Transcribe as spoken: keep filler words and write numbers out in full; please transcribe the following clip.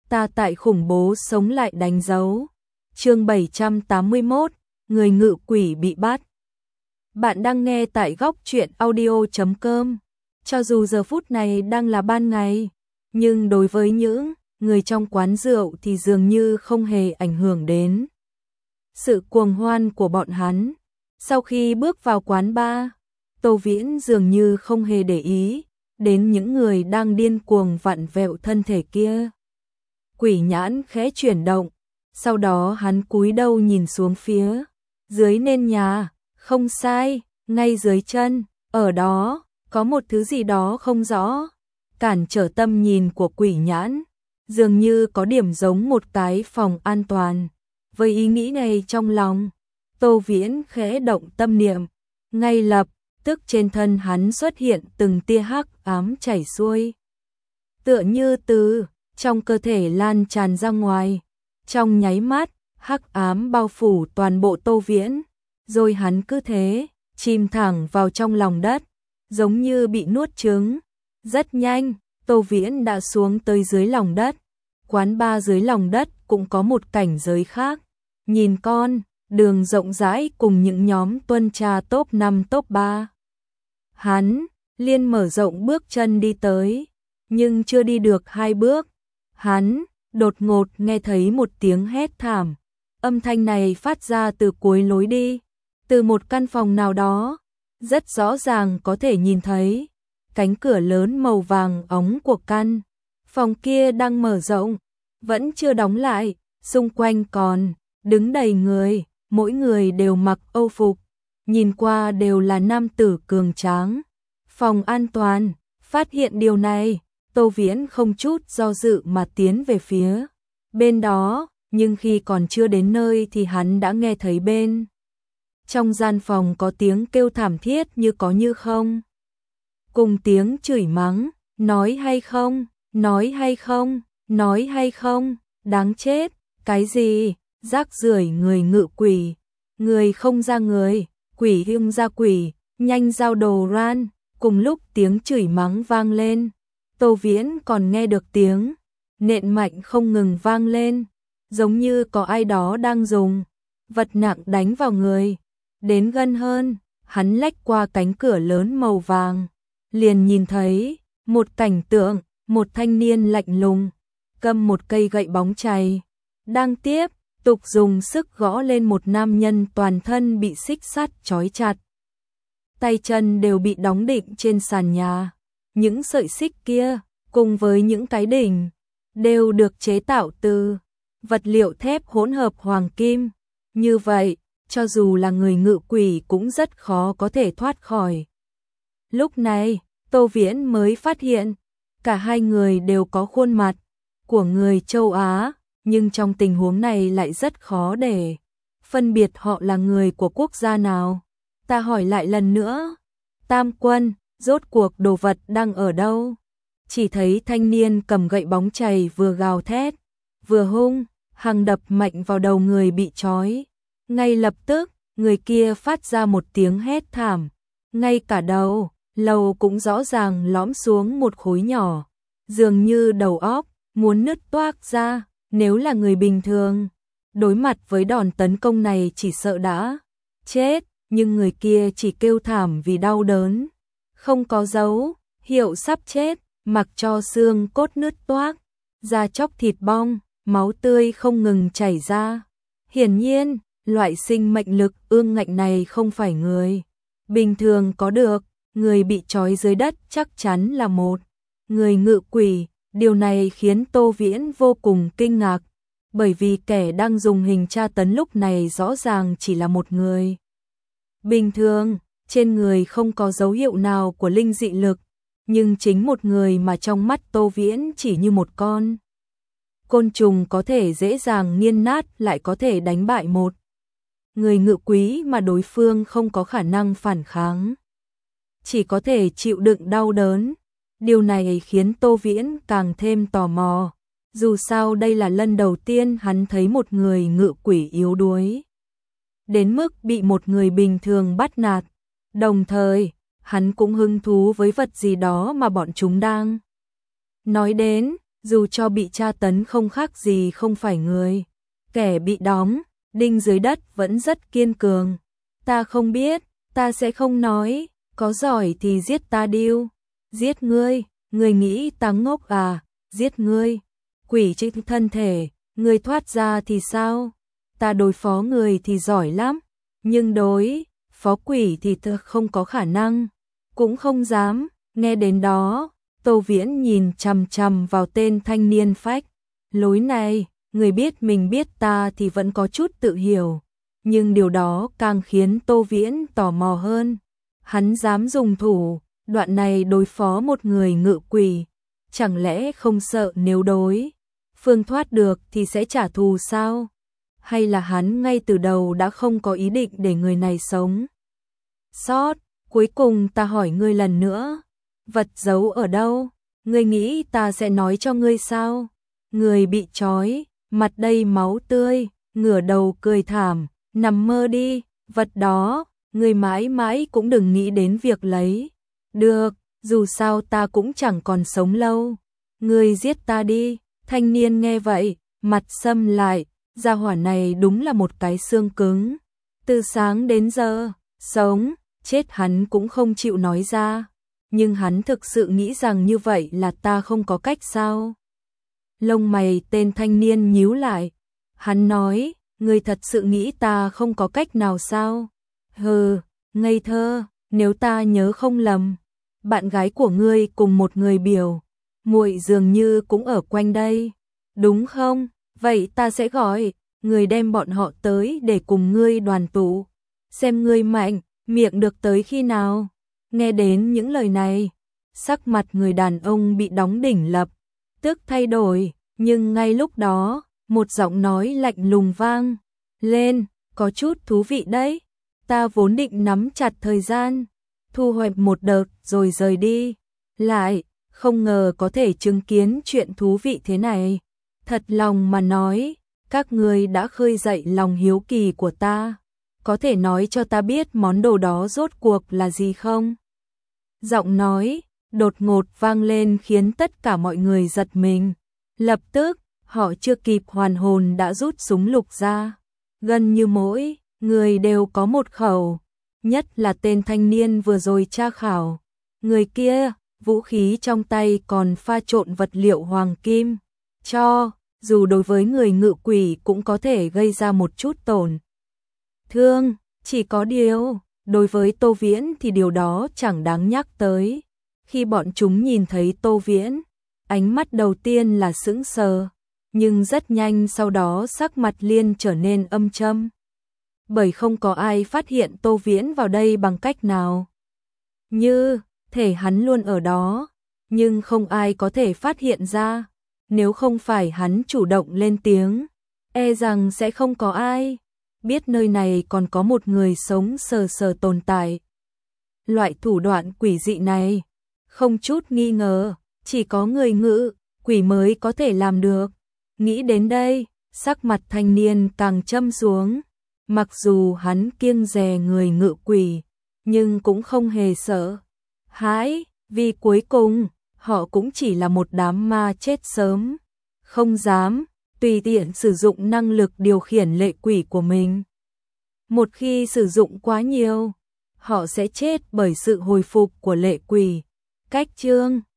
Ta tại khủng bố sống lại đánh dấu. Chương bảy trăm tám mươi mốt, người ngự quỷ bị bắt. Bạn đang nghe tại góc truyện audio chấm com. Cho dù giờ phút này đang là ban ngày, nhưng đối với những người trong quán rượu thì dường như không hề ảnh hưởng đến sự cuồng hoan của bọn hắn. Sau khi bước vào quán bar, Tô Viễn dường như không hề để ý đến những người đang điên cuồng vặn vẹo thân thể kia. Quỷ nhãn khẽ chuyển động, sau đó hắn cúi đầu nhìn xuống phía dưới nền nhà, không sai, ngay dưới chân, ở đó có một thứ gì đó không rõ, cản trở tầm nhìn của quỷ nhãn, dường như có điểm giống một cái phòng an toàn. Với ý nghĩ này trong lòng, Tô Viễn khẽ động tâm niệm, ngay lập tức trên thân hắn xuất hiện từng tia hắc ám chảy xuôi, tựa như từ trong cơ thể lan tràn ra ngoài. Trong nháy mắt, hắc ám bao phủ toàn bộ Tô Viễn, rồi hắn cứ thế chìm thẳng vào trong lòng đất, giống như bị nuốt chửng. Rất nhanh, Tô Viễn đã xuống tới dưới lòng đất. Quán bar dưới lòng đất cũng có một cảnh giới khác. Nhìn con đường rộng rãi cùng những nhóm tuần tra top năm top ba. Hắn liền mở rộng bước chân đi tới, nhưng chưa đi được hai bước, hắn đột ngột nghe thấy một tiếng hét thảm. Âm thanh này phát ra từ cuối lối đi, từ một căn phòng nào đó, rất rõ ràng có thể nhìn thấy cánh cửa lớn màu vàng óng của căn phòng kia đang mở rộng, vẫn chưa đóng lại, xung quanh còn đứng đầy người, mỗi người đều mặc âu phục, nhìn qua đều là nam tử cường tráng. Phòng an toàn, phát hiện điều này, Tô Viễn không chút do dự mà tiến về phía bên đó, nhưng khi còn chưa đến nơi thì hắn đã nghe thấy bên trong gian phòng có tiếng kêu thảm thiết như có như không, cùng tiếng chửi mắng, nói hay không, nói hay không, nói hay không, đáng chết, cái gì, rác rưởi, người ngự quỷ, người không ra người, quỷ hung ra quỷ, nhanh giao đồ ran. Cùng lúc tiếng chửi mắng vang lên, Tô Viễn còn nghe được tiếng nện mạnh không ngừng vang lên, giống như có ai đó đang dùng vật nặng đánh vào người. Đến gần hơn, hắn lách qua cánh cửa lớn màu vàng, liền nhìn thấy một cảnh tượng, một thanh niên lạnh lùng, cầm một cây gậy bóng chày, đang tiếp tục dùng sức gõ lên một nam nhân toàn thân bị xích sắt trói chặt. Tay chân đều bị đóng định trên sàn nhà. Những sợi xích kia, cùng với những cái đỉnh, đều được chế tạo từ vật liệu thép hỗn hợp hoàng kim. Như vậy, cho dù là người ngự quỷ cũng rất khó có thể thoát khỏi. Lúc này, Tô Viễn mới phát hiện, cả hai người đều có khuôn mặt của người châu Á, nhưng trong tình huống này lại rất khó để phân biệt họ là người của quốc gia nào. Ta hỏi lại lần nữa, Tam Quân, rốt cuộc đồ vật đang ở đâu? Chỉ thấy thanh niên cầm gậy bóng chày vừa gào thét, vừa hung hăng đập mạnh vào đầu người bị trói. Ngay lập tức, người kia phát ra một tiếng hét thảm, ngay cả đầu lầu cũng rõ ràng lõm xuống một khối nhỏ, dường như đầu óc muốn nứt toác ra. Nếu là người bình thường, đối mặt với đòn tấn công này chỉ sợ đã chết. Nhưng người kia chỉ kêu thảm vì đau đớn, không có dấu hiệu sắp chết, mặc cho xương cốt nứt toác, da chóc thịt bong, máu tươi không ngừng chảy ra. Hiển nhiên, loại sinh mệnh lực ương ngạnh này không phải người bình thường có được. Người bị trói dưới đất chắc chắn là một người ngự quỷ. Điều này khiến Tô Viễn vô cùng kinh ngạc, bởi vì kẻ đang dùng hình tra tấn lúc này rõ ràng chỉ là một người bình thường, trên người không có dấu hiệu nào của linh dị lực, nhưng chính một người mà trong mắt Tô Viễn chỉ như một con côn trùng có thể dễ dàng nghiền nát lại có thể đánh bại một người ngự quỷ mà đối phương không có khả năng phản kháng, chỉ có thể chịu đựng đau đớn. Điều này khiến Tô Viễn càng thêm tò mò, dù sao đây là lần đầu tiên hắn thấy một người ngự quỷ yếu đuối đến mức bị một người bình thường bắt nạt. Đồng thời, hắn cũng hứng thú với vật gì đó mà bọn chúng đang nói đến. dù cho bị tra tấn không khác gì không phải người. Kẻ bị đóng, đinh dưới đất vẫn rất kiên cường. Ta không biết, ta sẽ không nói, có giỏi thì giết ta điêu. Giết ngươi, ngươi nghĩ ta ngốc à, giết ngươi. Quỷ trên thân thể, ngươi thoát ra thì sao? Ta đối phó người thì giỏi lắm, nhưng đối phó quỷ thì ta không có khả năng, cũng không dám. Nghe đến đó, Tô Viễn nhìn chằm chằm vào tên thanh niên phách lối này, người biết mình biết ta thì vẫn có chút tự hiểu, nhưng điều đó càng khiến Tô Viễn tò mò hơn. Hắn dám dùng thủ đoạn này đối phó một người ngự quỷ, chẳng lẽ không sợ nếu đối phương thoát được thì sẽ trả thù sao? Hay là hắn ngay từ đầu đã không có ý định để người này sống sót? Cuối cùng ta hỏi ngươi lần nữa, vật giấu ở đâu? Ngươi nghĩ ta sẽ nói cho ngươi sao? Người bị trói, mặt đầy máu tươi, ngửa đầu cười thảm, nằm mơ đi, vật đó, ngươi mãi mãi cũng đừng nghĩ đến việc lấy. Được, dù sao ta cũng chẳng còn sống lâu. Ngươi giết ta đi. Thanh niên nghe vậy, mặt sầm lại, gia hỏa này đúng là một cái xương cứng. Từ sáng đến giờ, sống, chết hắn cũng không chịu nói ra. Nhưng hắn thực sự nghĩ rằng như vậy là ta không có cách sao? Lông mày tên thanh niên nhíu lại. Hắn nói, ngươi thật sự nghĩ ta không có cách nào sao? Hừ, ngây thơ, nếu ta nhớ không lầm, bạn gái của ngươi cùng một người biểu muội dường như cũng ở quanh đây, đúng không? Vậy ta sẽ gọi người đem bọn họ tới để cùng ngươi đoàn tụ, xem ngươi mạnh miệng được tới khi nào. Nghe đến những lời này, sắc mặt người đàn ông bị đóng đỉnh lập tức thay đổi, nhưng ngay lúc đó, một giọng nói lạnh lùng vang lên, có chút thú vị đấy. Ta vốn định nắm chặt thời gian, thu hoạch một đợt rồi rời đi, lại không ngờ có thể chứng kiến chuyện thú vị thế này. Thật lòng mà nói, các ngươi đã khơi dậy lòng hiếu kỳ của ta. Có thể nói cho ta biết món đồ đó rốt cuộc là gì không? Giọng nói đột ngột vang lên khiến tất cả mọi người giật mình. Lập tức, họ chưa kịp hoàn hồn đã rút súng lục ra. Gần như mỗi người đều có một khẩu, nhất là tên thanh niên vừa rồi tra khảo. Người kia, vũ khí trong tay còn pha trộn vật liệu hoàng kim, cho dù đối với người ngự quỷ cũng có thể gây ra một chút tổn thương. Chỉ có điều, đối với Tô Viễn thì điều đó chẳng đáng nhắc tới. Khi bọn chúng nhìn thấy Tô Viễn, ánh mắt đầu tiên là sững sờ, nhưng rất nhanh sau đó sắc mặt liền trở nên âm trầm. Bởi không có ai phát hiện Tô Viễn vào đây bằng cách nào. Như thể hắn luôn ở đó, nhưng không ai có thể phát hiện ra. Nếu không phải hắn chủ động lên tiếng, e rằng sẽ không có ai biết nơi này còn có một người sống sờ sờ tồn tại. Loại thủ đoạn quỷ dị này, không chút nghi ngờ, chỉ có người ngự quỷ mới có thể làm được. Nghĩ đến đây, sắc mặt thanh niên càng châm xuống. Mặc dù hắn kiêng dè người ngự quỷ, nhưng cũng không hề sợ hãi, vì cuối cùng họ cũng chỉ là một đám ma chết sớm, không dám tùy tiện sử dụng năng lực điều khiển lệ quỷ của mình. Một khi sử dụng quá nhiều, họ sẽ chết bởi sự hồi phục của lệ quỷ. Cách chương